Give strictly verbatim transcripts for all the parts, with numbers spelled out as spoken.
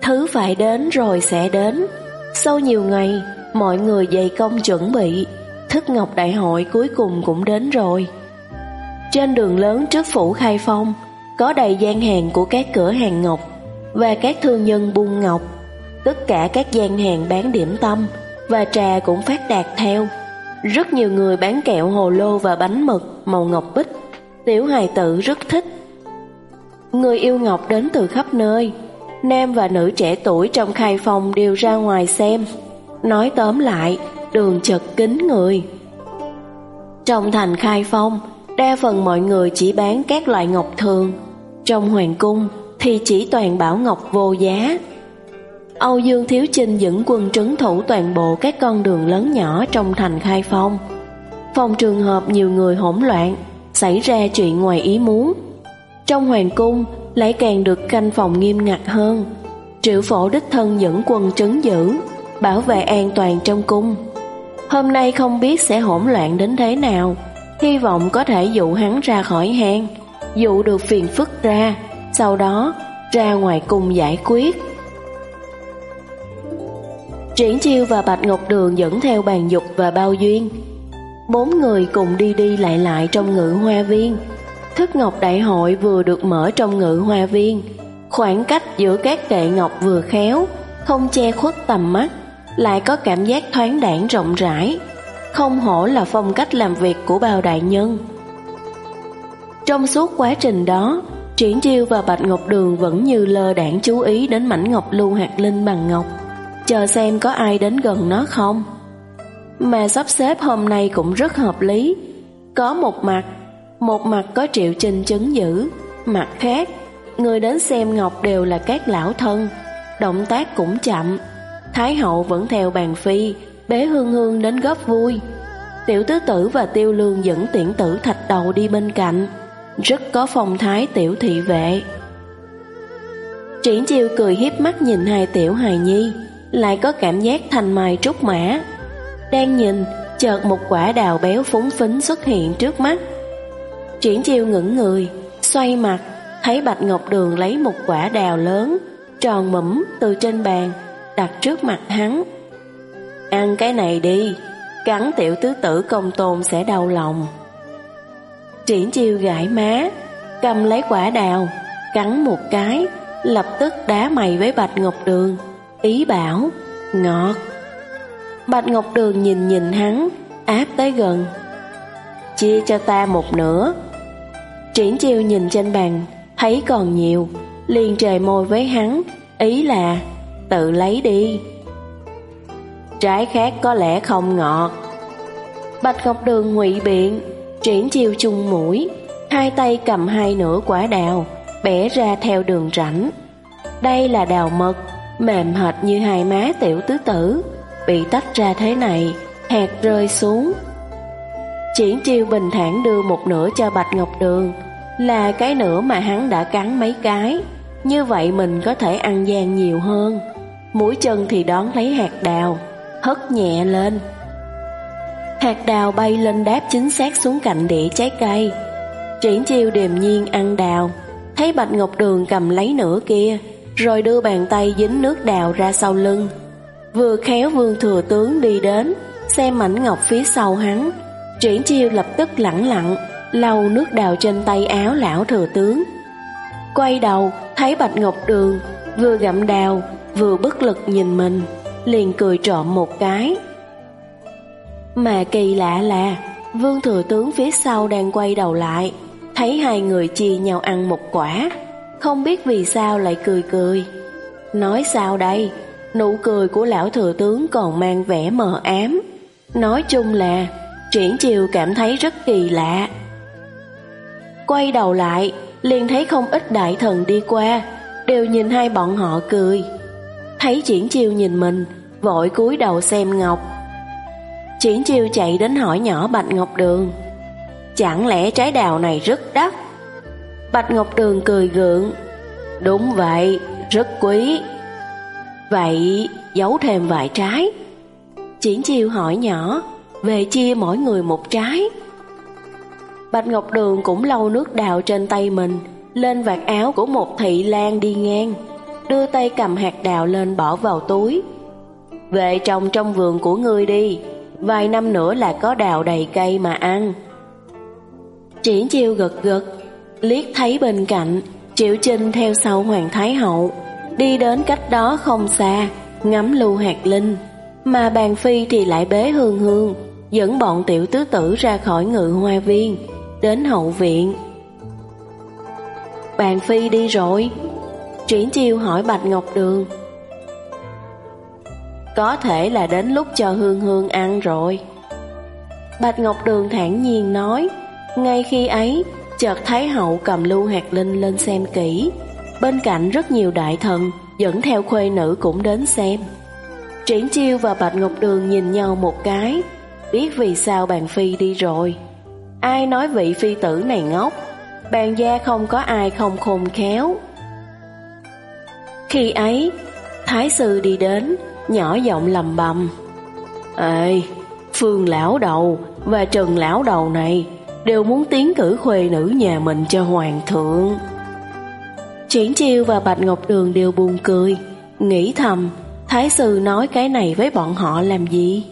Thứ phải đến rồi sẽ đến. Sau nhiều ngày, mọi người dày công chuẩn bị, Thức Ngọc Đại hội cuối cùng cũng đến rồi. Trên đường lớn trước phủ Khai Phong, có đầy gian hàng của các cửa hàng ngọc và các thương nhân buôn ngọc. Tất cả các gian hàng bán điểm tâm và trà cũng phát đạt theo. Rất nhiều người bán kẹo hồ lô và bánh mật màu ngọc bích, tiểu hài tử rất thích. Người yêu ngọc đến từ khắp nơi, nam và nữ trẻ tuổi trong Khai Phong đều ra ngoài xem. Nói tóm lại, đường chật kín người. Trong thành Khai Phong, đa phần mọi người chỉ bán các loại ngọc thường. Trong hoàng cung thì chỉ toàn bảo ngọc vô giá. Âu Dương Thiếu Chinh dẫn quân trấn thủ toàn bộ các con đường lớn nhỏ trong thành Khai Phong. Phòng trường hợp nhiều người hỗn loạn, xảy ra chuyện ngoài ý muốn. Trong hoàng cung lại càng được canh phòng nghiêm ngặt hơn. Triệu Phổ đích thân dẫn quân trấn giữ, bảo vệ an toàn trong cung. Hôm nay không biết sẽ hỗn loạn đến thế nào, hy vọng có thể dụ hắn ra khỏi hang, dụ được phiền phức ra, sau đó ra ngoài cung giải quyết. Triển Chiêu và Bạch Ngọc Đường dẫn theo Bàn Dục và Bao Duyên. Bốn người cùng đi đi lại lại trong Ngự Hoa Viên. Thức Ngọc Đại hội vừa được mở trong Ngự Hoa Viên. Khoảng cách giữa các kệ ngọc vừa khéo, không che khuất tầm mắt, lại có cảm giác thoáng đãng rộng rãi. Không hổ là phong cách làm việc của Bao đại nhân. Trong suốt quá trình đó, Triển Chiêu và Bạch Ngọc Đường vẫn như lơ đãng chú ý đến mảnh ngọc lưu hạt linh bằng ngọc, chờ xem có ai đến gần nó không. Mà sắp xếp hôm nay cũng rất hợp lý. Có một mặt, một mặt có Triệu Chinh trấn giữ, mặt khác, người đến xem ngọc đều là các lão thân, động tác cũng chậm. Thái hậu vẫn theo Bàn Phi, bế Hương Hương đến góp vui. Tiểu tứ tử và Tiêu Lương dẫn tiễn tử Thạch Đầu đi bên cạnh, rất có phong thái tiểu thị vệ. Triển Chiêu cười hiếp mắt nhìn hai tiểu hài nhi, lại có cảm giác thanh mai trúc mã. Đang nhìn, chợt một quả đào béo phúng phính xuất hiện trước mắt. Triển Chiêu ngẩng người, xoay mặt, thấy Bạch Ngọc Đường lấy một quả đào lớn, tròn mẫm từ trên bàn, đặt trước mặt hắn. Ăn cái này đi, cắn tiểu tứ tử công tôn sẽ đau lòng. Triển Chiêu gãi má, cầm lấy quả đào, cắn một cái, lập tức đá mày với Bạch Ngọc Đường, ý bảo, ngọt. Bạch Ngọc Đường nhìn nhìn hắn, áp tới gần. Chia cho ta một nửa. Triển Chiêu nhìn trên bàn, thấy còn nhiều, liền trề môi với hắn, ý là tự lấy đi. Trái khác có lẽ không ngọt. Bạch Ngọc Đường ngụy biện. Triển Chiêu chung mũi, hai tay cầm hai nửa quả đào, bẻ ra theo đường rãnh. Đây là đào mật, mềm hệt như hai má tiểu tứ tử, bị tách ra thế này, hạt rơi xuống. Triển Chiêu bình thản đưa một nửa cho Bạch Ngọc Đường, là cái nửa mà hắn đã cắn mấy cái, như vậy mình có thể ăn gian nhiều hơn. Mũi chân thì đón lấy hạt đào, hất nhẹ lên. Hạt đào bay lên đáp chính xác xuống cạnh đĩa trái cây. Triển Chiêu điềm nhiên ăn đào, thấy Bạch Ngọc Đường cầm lấy nửa kia, rồi đưa bàn tay dính nước đào ra sau lưng. Vừa khéo Vương Thừa Tướng đi đến, xem mảnh ngọc phía sau hắn. Triển Chiêu lập tức lẳng lặng, lau nước đào trên tay áo lão Thừa Tướng. Quay đầu, thấy Bạch Ngọc Đường vừa gặm đào, vừa bất lực nhìn mình, liền cười trộm một cái. Mà kỳ lạ là, Vương Thừa Tướng phía sau đang quay đầu lại, thấy hai người chia nhau ăn một quả, không biết vì sao lại cười cười. Nói sao đây, nụ cười của lão Thừa Tướng còn mang vẻ mờ ám. Nói chung là, Triển Chiêu cảm thấy rất kỳ lạ. Quay đầu lại, liền thấy không ít đại thần đi qua, đều nhìn hai bọn họ cười. Thấy Triển Chiêu nhìn mình, vội cúi đầu xem ngọc. Triển Chiêu chạy đến hỏi nhỏ Bạch Ngọc Đường, chẳng lẽ trái đào này rất đắt? Bạch Ngọc Đường cười gượng, đúng vậy, rất quý. Vậy giấu thêm vài trái. Triển Chiêu hỏi nhỏ, về chia mỗi người một trái. Bạch Ngọc Đường cũng lau nước đào trên tay mình lên vạt áo của một thị lang đi ngang, đưa tay cầm hạt đào lên bỏ vào túi. Về trồng trong vườn của ngươi đi, vài năm nữa là có đào đầy cây mà ăn. Triển Chiêu gật gật, liếc thấy bên cạnh Triệu Chinh theo sau Hoàng Thái Hậu, đi đến cách đó không xa, ngắm Lưu Hạt Linh, mà Bàn Phi thì lại bế Hương Hương, dẫn bọn tiểu tứ tử ra khỏi Ngự Hoa Viên, đến hậu viện. Bàn Phi đi rồi? Triển Chiêu hỏi Bạch Ngọc Đường. Có thể là đến lúc cho Hương Hương ăn rồi. Bạch Ngọc Đường thản nhiên nói. Ngay khi ấy, chợt Thái Hậu cầm Lưu Hạt Linh lên xem kỹ. Bên cạnh rất nhiều đại thần dẫn theo khuê nữ cũng đến xem. Triển Chiêu và Bạch Ngọc Đường nhìn nhau một cái, biết vì sao Bàn Phi đi rồi. Ai nói vị phi tử này ngốc, Bàn gia không có ai không khôn khéo. Khi ấy, Thái sư đi đến, nhỏ giọng lầm bầm. Ê, Phương lão đầu và Trần lão đầu này đều muốn tiến cử khuê nữ nhà mình cho hoàng thượng. Triển Chiêu và Bạch Ngọc Đường đều buồn cười, nghĩ thầm, Thái sư nói cái này với bọn họ làm gì?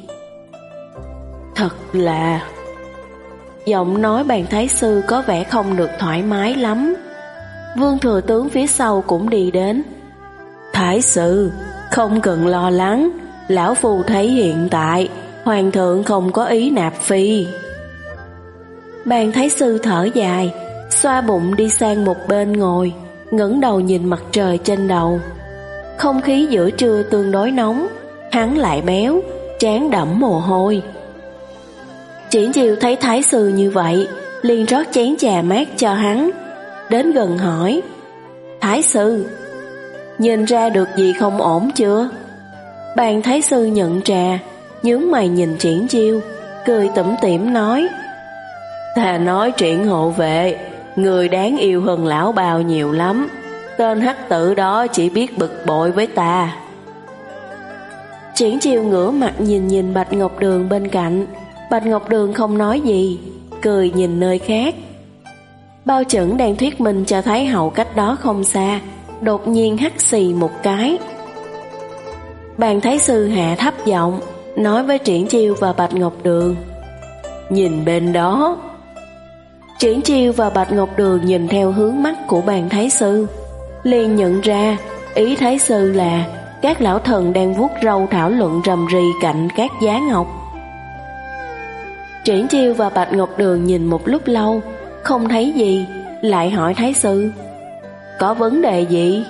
Thật là... Giọng nói Bàn Thái sư có vẻ không được thoải mái lắm. Vương thừa tướng phía sau cũng đi đến. Thái sư, không cần lo lắng, lão phu thấy hiện tại hoàng thượng không có ý nạp phi. Bàn Thái sư thở dài, xoa bụng đi sang một bên ngồi, ngẩng đầu nhìn mặt trời trên đầu. Không khí giữa trưa tương đối nóng, hắn lại béo, trán đẫm mồ hôi. Triển Chiêu thấy Thái sư như vậy, liền rót chén trà mát cho hắn, đến gần hỏi. Thái sư, nhìn ra được gì không ổn chưa? Bàn Thái sư nhận trà, nhướng mày nhìn Triển Chiêu, cười tủm tỉm nói. Ta nói Triển hộ vệ, người đáng yêu hơn lão bao nhiều lắm. Tên hắc tử đó chỉ biết bực bội với ta. Triển Chiêu ngửa mặt nhìn nhìn Bạch Ngọc Đường bên cạnh. Bạch Ngọc Đường không nói gì, cười nhìn nơi khác. Bao Chẩn đang thuyết minh cho Thái hậu cách đó không xa, đột nhiên hắt xì một cái. Bàn Thái sư hạ thấp giọng nói với Triển Chiêu và Bạch Ngọc Đường. Nhìn bên đó. Triển Chiêu và Bạch Ngọc Đường nhìn theo hướng mắt của Bàn Thái sư, liền nhận ra ý Thái sư là các lão thần đang vuốt râu thảo luận rầm rì cạnh các giá ngọc. Triển Chiêu và Bạch Ngọc Đường nhìn một lúc lâu, không thấy gì, lại hỏi Thái sư. Có vấn đề gì?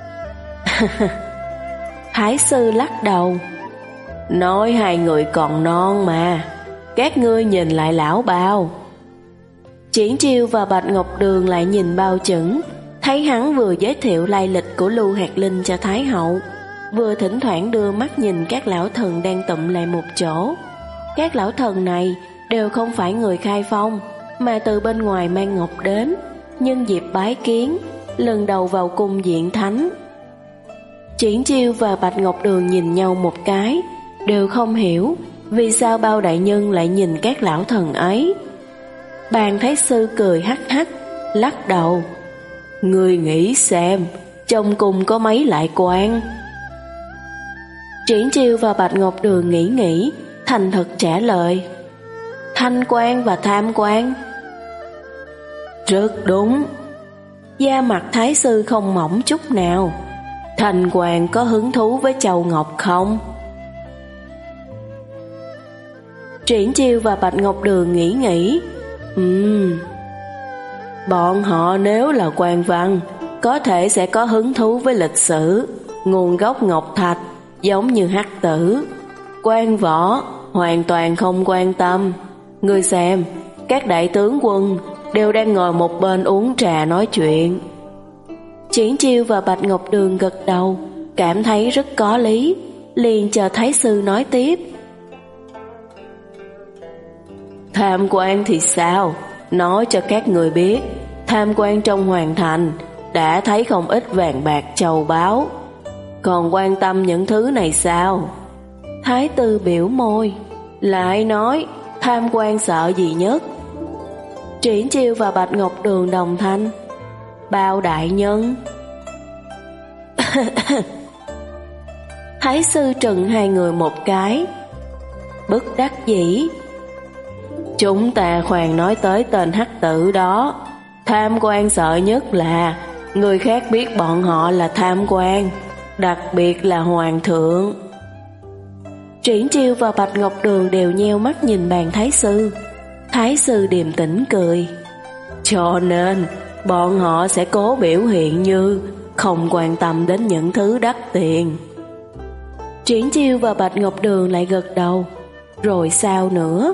Thái sư lắc đầu. Nói hai người còn non mà, các ngươi nhìn lại lão Bao. Triển Chiêu và Bạch Ngọc Đường lại nhìn Bao Chẩn, thấy hắn vừa giới thiệu lai lịch của Lưu Hạt Linh cho Thái hậu, vừa thỉnh thoảng đưa mắt nhìn các lão thần đang tụm lại một chỗ. Các lão thần này đều không phải người Khai Phong, mà từ bên ngoài mang ngọc đến, nhân dịp bái kiến, lần đầu vào cung diện thánh. Triển Chiêu và Bạch Ngọc Đường nhìn nhau một cái, đều không hiểu vì sao Bao đại nhân lại nhìn các lão thần ấy. Bàn Thái sư cười hắc hắc, lắc đầu. Ngươi nghĩ xem, trong cung có mấy lại quan? Triển Chiêu và Bạch Ngọc Đường nghĩ nghĩ, thành thật trả lời. Thanh quan và tham quan. Rất đúng. Da mặt Thái sư không mỏng chút nào. Thanh quan có hứng thú với Châu Ngọc không? Triển Chiêu và Bạch Ngọc Đường nghĩ nghĩ. Ừm, bọn họ nếu là quan văn, có thể sẽ có hứng thú với lịch sử, nguồn gốc ngọc thạch, giống như hắc tử. Quan võ hoàn toàn không quan tâm. Ngươi xem, các đại tướng quân đều đang ngồi một bên uống trà nói chuyện. Triển Chiêu và Bạch Ngọc Đường gật đầu, cảm thấy rất có lý, liền chờ Thái sư nói tiếp. Tham quan thì sao? Nói cho các người biết, tham quan trong hoàng thành đã thấy không ít vàng bạc châu báu, còn quan tâm những thứ này sao? Thái tử biểu môi, lại nói tham quan sợ gì nhất? Triển Chiêu và Bạch Ngọc Đường đồng thanh. Bao đại nhân. Thái sư trừng hai người một cái, bất đắc dĩ. Chúng ta khoan nói tới tên hắc tử đó. Tham quan sợ nhất là người khác biết bọn họ là tham quan, đặc biệt là hoàng thượng. Triển Chiêu và Bạch Ngọc Đường đều nheo mắt nhìn bàn thái sư. Thái sư điềm tĩnh cười. Cho nên bọn họ sẽ cố biểu hiện như không quan tâm đến những thứ đắt tiền. Triển Chiêu và Bạch Ngọc Đường lại gật đầu. Rồi sao nữa?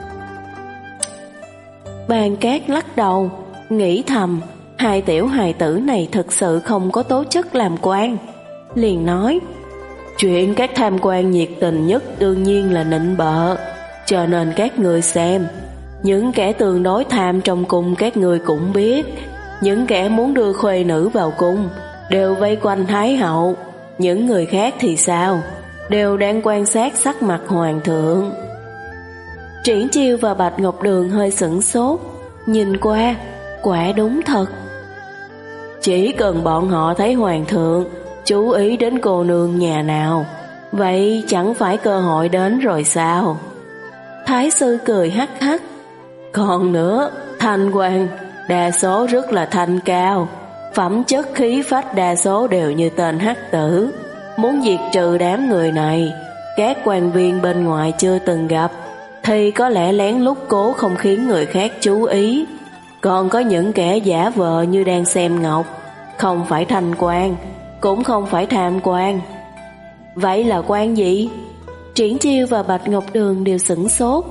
Bàn Cát lắc đầu, nghĩ thầm, hai tiểu hài tử này thực sự không có tố chất làm quan. Liền nói, chuyện các tham quan nhiệt tình nhất đương nhiên là nịnh bợ, cho nên các người xem, những kẻ tương đối tham trong cung các người cũng biết, những kẻ muốn đưa khuê nữ vào cung đều vây quanh Thái hậu, những người khác thì sao? Đều đang quan sát sắc mặt hoàng thượng. Triển Chiêu và Bạch Ngọc Đường hơi sửng sốt, nhìn qua, quả đúng thật. Chỉ cần bọn họ thấy hoàng thượng chú ý đến cô nương nhà nào, vậy chẳng phải cơ hội đến rồi sao? Thái sư cười hắc hắc. Còn nữa, thanh quan đa số rất là thanh cao, phẩm chất khí phách đa số đều như tên hắc tử. Muốn diệt trừ đám người này, các quan viên bên ngoài chưa từng gặp, thì có lẽ lén lút cố không khiến người khác chú ý. Còn có những kẻ giả vờ như đang xem ngọc, không phải thanh quan, cũng không phải tham quan. Vậy là quan gì? Triển Chiêu và Bạch Ngọc Đường đều sửng sốt.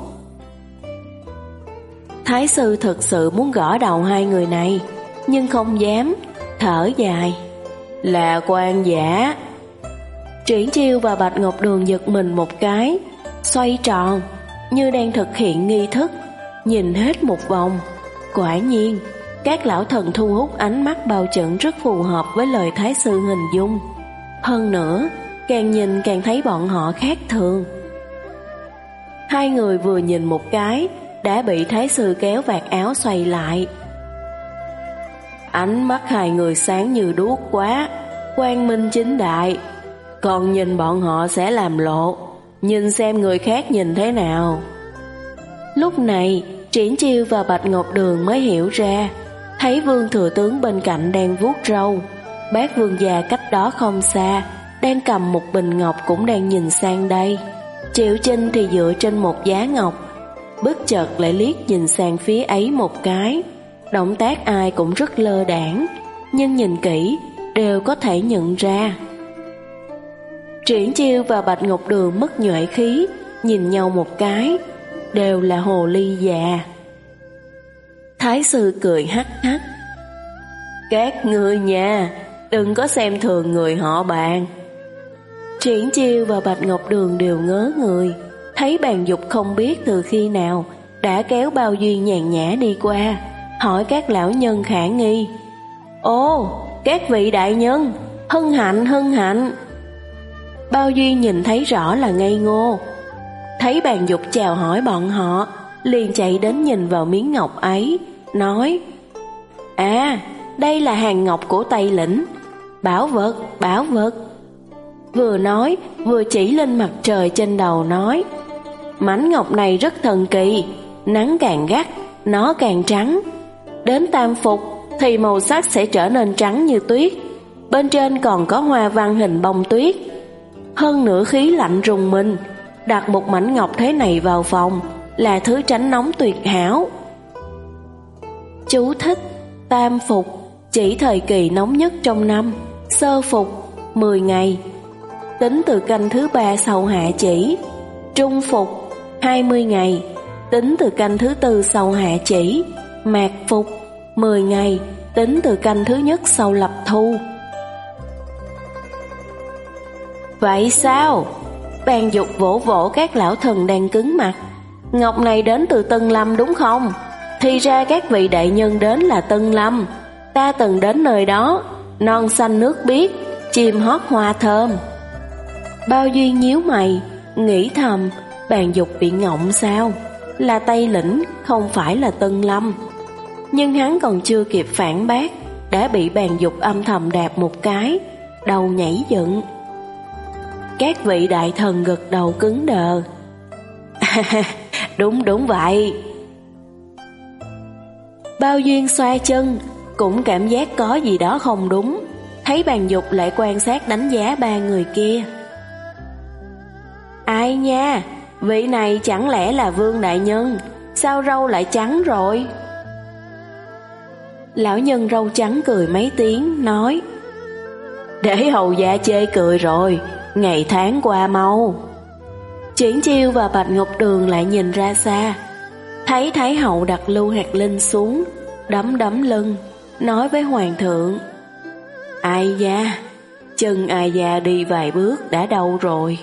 Thái sư thực sự muốn gõ đầu hai người này, nhưng không dám, thở dài. Là quan giả. Triển Chiêu và Bạch Ngọc Đường giật mình một cái, xoay tròn, như đang thực hiện nghi thức, nhìn hết một vòng. Quả nhiên, các lão thần thu hút ánh mắt bao trận rất phù hợp với lời thái sư hình dung. Hơn nữa, càng nhìn càng thấy bọn họ khác thường. Hai người vừa nhìn một cái, đã bị thái sư kéo vạt áo xoay lại. Ánh mắt hai người sáng như đuốc quá, quang minh chính đại. Còn nhìn bọn họ sẽ làm lộ, nhìn xem người khác nhìn thế nào. Lúc này, Triển Chiêu và Bạch Ngọc Đường mới hiểu ra, thấy Vương thừa tướng bên cạnh đang vuốt râu, bác vương già cách đó không xa đang cầm một bình ngọc cũng đang nhìn sang đây. Triệu Chinh thì dựa trên một giá ngọc, bất chợt lại liếc nhìn sang phía ấy một cái. Động tác ai cũng rất lơ đãng, nhưng nhìn kỹ đều có thể nhận ra. Triển Chiêu và Bạch Ngọc Đường mất nhuệ khí, nhìn nhau một cái, đều là hồ ly già. Thái sư cười hắc hắc. Các ngươi nha, đừng có xem thường người họ Bàn. Triển Chiêu và Bạch Ngọc Đường đều ngớ người, thấy Bàn Dục không biết từ khi nào đã kéo Bao Duy nhàn nhã đi qua, hỏi các lão nhân khả nghi. Ô, các vị đại nhân, hân hạnh hân hạnh. Bao Duy nhìn thấy rõ là ngây ngô, thấy Bàn Dục chào hỏi bọn họ, liền chạy đến nhìn vào miếng ngọc ấy, nói: À, đây là hàng ngọc của Tây Lĩnh, bảo vật, bảo vật. Vừa nói, vừa chỉ lên mặt trời trên đầu nói: Mảnh ngọc này rất thần kỳ, nắng càng gắt, nó càng trắng. Đến tam phục thì màu sắc sẽ trở nên trắng như tuyết, bên trên còn có hoa văn hình bông tuyết. Hơn nữa khí lạnh rùng mình, đặt một mảnh ngọc thế này vào phòng là thứ tránh nóng tuyệt hảo. Chú thích: tam phục chỉ thời kỳ nóng nhất trong năm, sơ phục mười ngày, tính từ canh thứ ba sau hạ chỉ, trung phục hai mươi ngày, tính từ canh thứ tư sau hạ chỉ, mạt phục mười ngày, tính từ canh thứ nhất sau lập thu. Vậy sao? Bàn Dục vỗ vỗ các lão thần đang cứng mặt. Ngọc này đến từ Tân Lâm đúng không? Thì ra các vị đại nhân đến là Tân Lâm. Ta từng đến nơi đó, non xanh nước biếc, chim hót hoa thơm. Bao Duy nhíu mày, nghĩ thầm, Bàn Dục bị ngọng sao? Là Tây Lĩnh, không phải là Tân Lâm. Nhưng hắn còn chưa kịp phản bác, đã bị Bàn Dục âm thầm đạp một cái, đầu nhảy dựng. Các vị đại thần gật đầu cứng đờ. Đúng đúng vậy. Bao Duyên xoa chân, cũng cảm giác có gì đó không đúng. Thấy Bàn Dục lại quan sát đánh giá ba người kia. Ai nha, vị này chẳng lẽ là Vương đại nhân? Sao râu lại trắng rồi? Lão nhân râu trắng cười mấy tiếng, nói: Để hầu gia chê cười rồi, ngày tháng qua mau. Triển Chiêu và Bạch Ngọc Đường lại nhìn ra xa, thấy Thái hậu đặt Lưu Hạt Linh xuống, đấm đấm lưng, nói với hoàng thượng: Ai da, chân ai da đi vài bước đã đau rồi.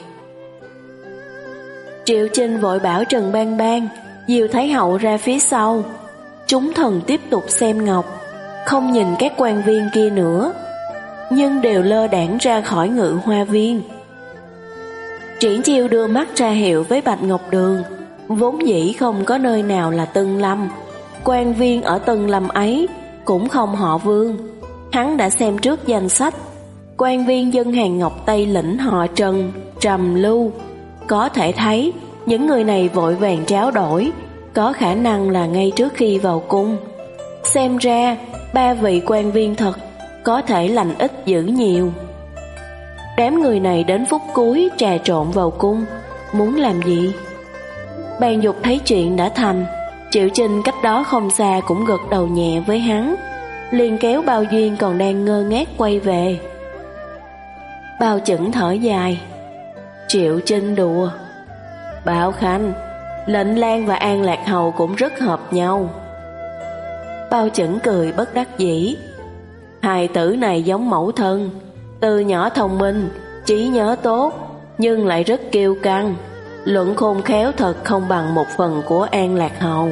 Triệu Chinh vội bảo Trần Bang Bang dìu Thái hậu ra phía sau. Chúng thần tiếp tục xem ngọc, không nhìn các quan viên kia nữa, nhưng đều lơ đãng ra khỏi Ngự Hoa Viên. Triển Chiêu đưa mắt ra hiệu với Bạch Ngọc Đường, vốn dĩ không có nơi nào là Tân Lâm. Quan viên ở Tân Lâm ấy cũng không họ Vương. Hắn đã xem trước danh sách. Quan viên dân hàng Ngọc Tây lĩnh họ Trần, Trầm, Lưu. Có thể thấy những người này vội vàng tráo đổi, có khả năng là ngay trước khi vào cung. Xem ra ba vị quan viên thật có thể lành ít dữ nhiều. Đám người này đến phút cuối trà trộn vào cung, muốn làm gì? Bàn Dục thấy chuyện đã thành, Triệu Chinh cách đó không xa cũng gật đầu nhẹ với hắn, liền kéo Bao Duyên còn đang ngơ ngác quay về. Bao Chẩn thở dài: Triệu Chinh đùa. Bảo Khanh, Lệnh Lang và An Lạc Hầu cũng rất hợp nhau. Bao Chẩn cười bất đắc dĩ: Hài tử này giống mẫu thân, từ nhỏ thông minh, trí nhớ tốt, nhưng lại rất kiêu căng. Luận khôn khéo thật không bằng một phần của An Lạc Hầu.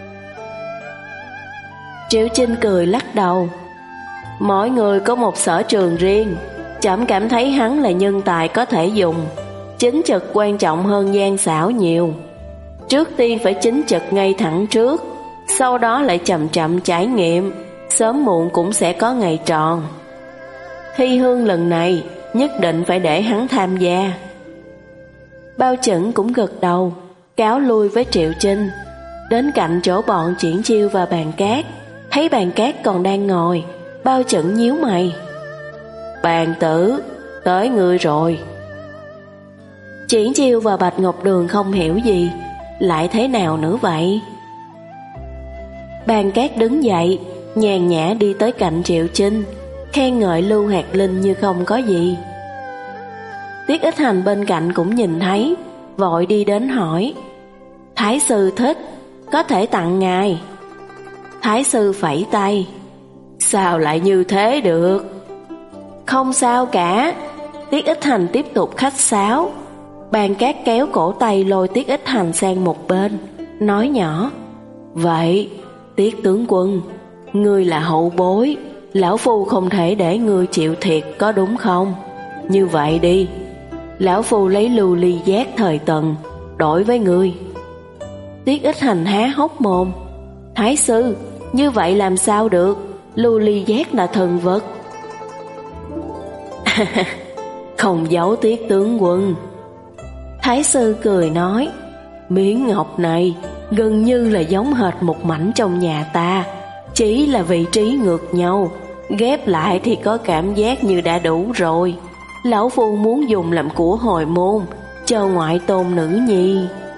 Triệu Chinh cười lắc đầu: Mỗi người có một sở trường riêng, trẫm cảm thấy hắn là nhân tài có thể dùng. Chính trực quan trọng hơn gian xảo nhiều. Trước tiên phải chính trực ngay thẳng trước, sau đó lại chậm chậm trải nghiệm, sớm muộn cũng sẽ có ngày tròn. Thi hương lần này nhất định phải để hắn tham gia. Bao Chẩn cũng gật đầu, cáo lui với Triệu Chinh. Đến cạnh chỗ bọn Triển Chiêu và Bàn Cát, thấy Bàn Cát còn đang ngồi, Bao Chẩn nhíu mày: Bàn tử, tới ngươi rồi. Triển Chiêu và Bạch Ngọc Đường không hiểu gì, lại thế nào nữa vậy? Bàn Cát đứng dậy, nhàn nhã đi tới cạnh Triệu Chinh, khen ngợi Lưu Hạt Linh như không có gì. Tiết Ích Hành bên cạnh cũng nhìn thấy, vội đi đến hỏi: Thái sư thích, có thể tặng ngài. Thái sư phẩy tay: Sao lại như thế được? Không sao cả. Tiết Ích Hành tiếp tục khách sáo. Bàn Cát kéo cổ tay lôi Tiết Ích Hành sang một bên, nói nhỏ: Vậy, Tiết tướng quân, ngươi là hậu bối, lão phu không thể để ngươi chịu thiệt, có đúng không? Như vậy đi, lão phu lấy lưu ly giác thời Tần đổi với ngươi. Tiết Ích Hành há hốc mồm: Thái sư, như vậy làm sao được? Lưu ly giác là thần vật. Không giấu Tiết tướng quân. Thái sư cười nói: Miếng ngọc này gần như là giống hệt một mảnh trong nhà ta, chỉ là vị trí ngược nhau, ghép lại thì có cảm giác như đã đủ rồi. Lão phu muốn dùng làm của hồi môn, cho ngoại tôn nữ nhi.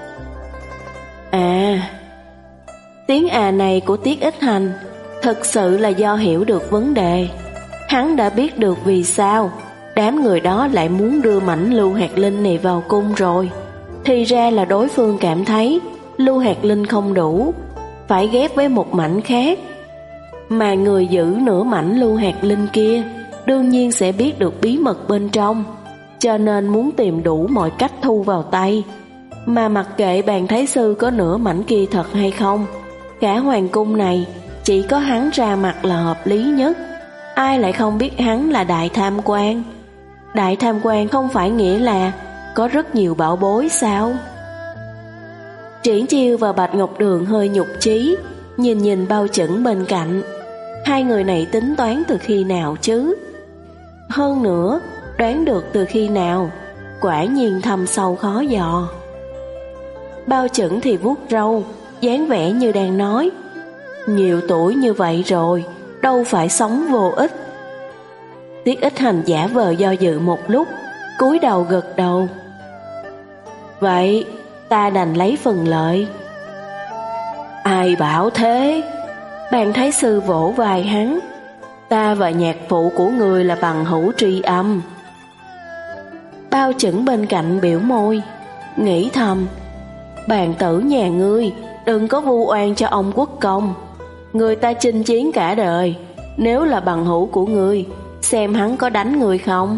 À, tiếng à này của Tiết Ích Hành thực sự là do hiểu được vấn đề. Hắn đã biết được vì sao đám người đó lại muốn đưa mảnh Lưu Hạt Linh này vào cung rồi. Thì ra là đối phương cảm thấy Lưu Hạt Linh không đủ, phải ghép với một mảnh khác. Mà người giữ nửa mảnh Lưu Hạt Linh kia đương nhiên sẽ biết được bí mật bên trong, cho nên muốn tìm đủ mọi cách thu vào tay. Mà mặc kệ Bàn Thái sư có nửa mảnh kia thật hay không, cả hoàng cung này chỉ có hắn ra mặt là hợp lý nhất. Ai lại không biết hắn là đại tham quan? Đại tham quan không phải nghĩa là có rất nhiều bảo bối sao? Triển Chiêu và Bạch Ngọc Đường hơi nhục chí, nhìn nhìn Bao Chẩn bên cạnh. Hai người này tính toán từ khi nào chứ? Hơn nữa, đoán được từ khi nào, quả nhiên thâm sâu khó dò. Bao Chẩn thì vuốt râu, dáng vẻ như đang nói, nhiều tuổi như vậy rồi, đâu phải sống vô ích. Tiết Ích Hành giả vờ do dự một lúc, cúi đầu gật đầu. Vậy, ta đành lấy phần lợi. Ai bảo thế? Bàn Thái Sư vỗ vai hắn. Ta và nhạc phụ của người là bằng hữu tri âm. Bao Chẩn bên cạnh biểu môi, nghĩ thầm, bàn tử nhà ngươi, đừng có vu oan cho ông quốc công. Người ta chinh chiến cả đời, nếu là bằng hữu của ngươi, xem hắn có đánh người không.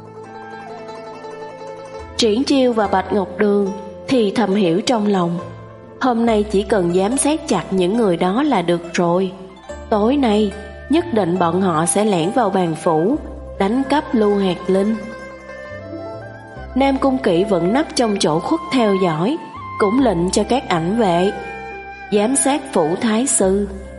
Triển Chiêu và Bạch Ngọc Đường thì thầm hiểu trong lòng, hôm nay chỉ cần giám sát chặt những người đó là được rồi. Tối nay nhất định bọn họ sẽ lẻn vào bàn phủ, đánh cắp Lưu Hạt Linh. Nam Cung Kỵ vẫn nấp trong chỗ khuất theo dõi, cũng lệnh cho các ảnh vệ giám sát phủ Thái Sư.